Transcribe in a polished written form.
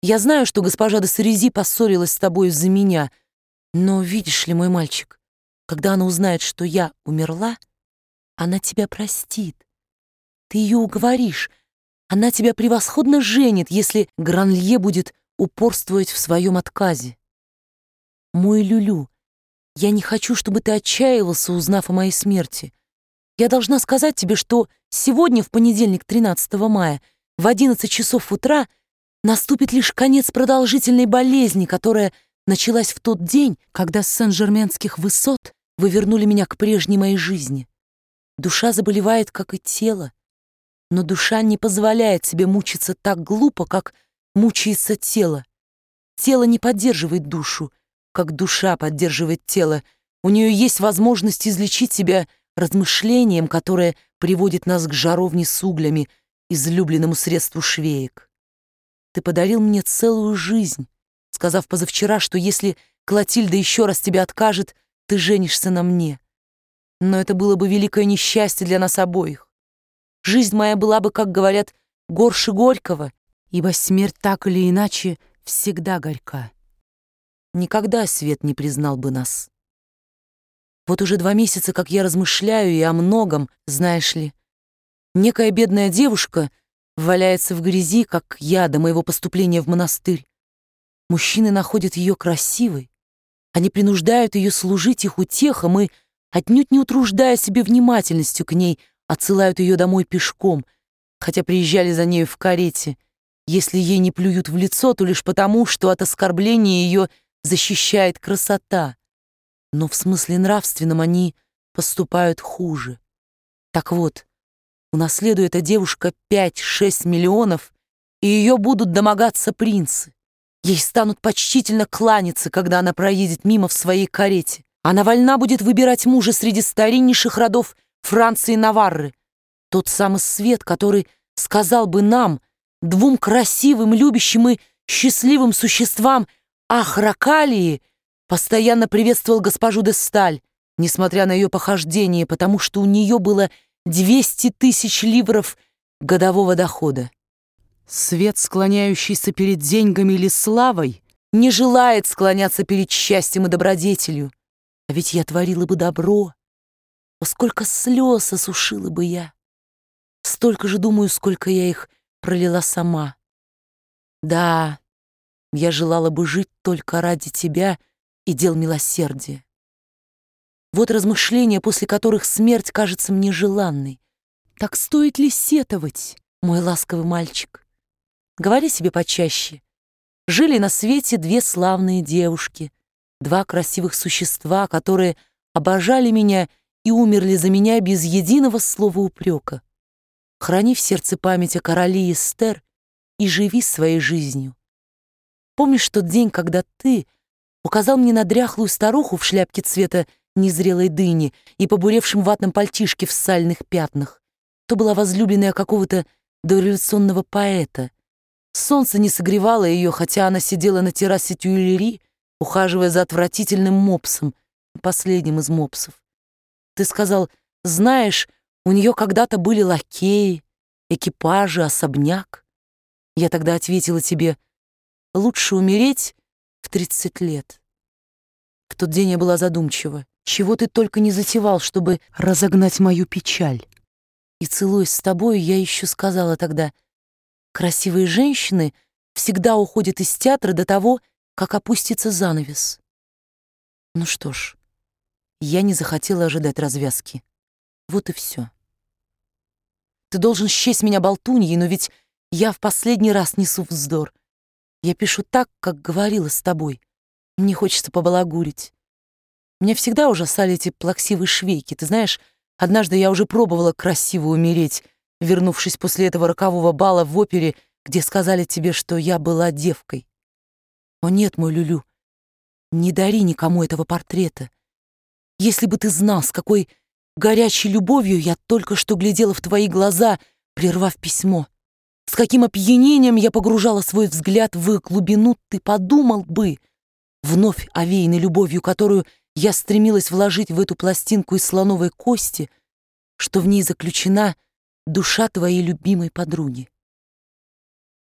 Я знаю, что госпожа де Сарези поссорилась с тобой из-за меня, но видишь ли, мой мальчик, когда она узнает, что я умерла, она тебя простит. Ты ее уговоришь. Она тебя превосходно женит, если Гранлье будет упорствовать в своем отказе. Мой Люлю, я не хочу, чтобы ты отчаивался, узнав о моей смерти. Я должна сказать тебе, что сегодня, в понедельник, 13 мая, в 11 часов утра, наступит лишь конец продолжительной болезни, которая началась в тот день, когда с Сен-Жерменских высот вы вернули меня к прежней моей жизни. Душа заболевает, как и тело, но душа не позволяет себе мучиться так глупо, как мучается тело. Тело не поддерживает душу, как душа поддерживает тело. У нее есть возможность излечить себя размышлением, которое приводит нас к жаровне с углями, излюбленному средству швеек. Ты подарил мне целую жизнь, сказав позавчера, что если Клотильда еще раз тебя откажет, ты женишься на мне. Но это было бы великое несчастье для нас обоих. Жизнь моя была бы, как говорят, горше горького, ибо смерть так или иначе всегда горька. Никогда свет не признал бы нас. Вот уже 2 месяца, как я размышляю и о многом, знаешь ли. Некая бедная девушка валяется в грязи, как я до моего поступления в монастырь. Мужчины находят ее красивой. Они принуждают ее служить их утехам и, отнюдь не утруждая себе внимательностью к ней, отсылают ее домой пешком, хотя приезжали за нею в карете. Если ей не плюют в лицо, то лишь потому, что от оскорбления ее защищает красота. Но в смысле нравственном они поступают хуже. Так вот, унаследует эта девушка 5-6 миллионов, и ее будут домогаться принцы. Ей станут почтительно кланяться, когда она проедет мимо в своей карете. Она вольна будет выбирать мужа среди стариннейших родов Франции и Наварры. Тот самый свет, который сказал бы нам, 2 красивым, любящим и счастливым существам, ах, Ракалии, постоянно приветствовал госпожу де Сталь, несмотря на ее похождение, потому что у нее было 200 000 ливров годового дохода. Свет, склоняющийся перед деньгами или славой, не желает склоняться перед счастьем и добродетелью. А ведь я творила бы добро. Во сколько слез осушила бы я. Столько же, думаю, сколько я их пролила сама. Да, я желала бы жить только ради тебя и дел милосердия. Вот размышления, после которых смерть кажется мне желанной. Так стоит ли сетовать, мой ласковый мальчик? Говори себе почаще. Жили на свете 2 славные девушки, 2 красивых существа, которые обожали меня и умерли за меня без единого слова упрека. Храни в сердце память о короле Эстер и живи своей жизнью. Помнишь тот день, когда ты указал мне на дряхлую старуху в шляпке цвета незрелой дыни и побуревшем ватном пальтишке в сальных пятнах? То была возлюбленная какого-то дореволюционного поэта. Солнце не согревало ее, хотя она сидела на террасе Тюильри, ухаживая за отвратительным мопсом, последним из мопсов. Ты сказал, знаешь, у нее когда-то были лакеи, экипажи, особняк. Я тогда ответила тебе, лучше умереть в 30 лет. В тот день я была задумчива. Чего ты только не затевал, чтобы разогнать мою печаль. И, целуясь с тобой, я еще сказала тогда, красивые женщины всегда уходят из театра до того, как опустится занавес. Ну что ж, я не захотела ожидать развязки. Вот и все. Ты должен счесть меня болтуньей, но ведь я в последний раз несу вздор. Я пишу так, как говорила с тобой. Мне хочется побалагурить. Меня всегда ужасали эти плаксивые швейки. Ты знаешь, однажды я уже пробовала красиво умереть, вернувшись после этого рокового бала в опере, где сказали тебе, что я была девкой. О нет, мой Люлю, не дари никому этого портрета. Если бы ты знал, с какой горячей любовью я только что глядела в твои глаза, прервав письмо, с каким опьянением я погружала свой взгляд в их глубину, ты подумал бы, вновь овеянной любовью, которую я стремилась вложить в эту пластинку из слоновой кости, что в ней заключена душа твоей любимой подруги.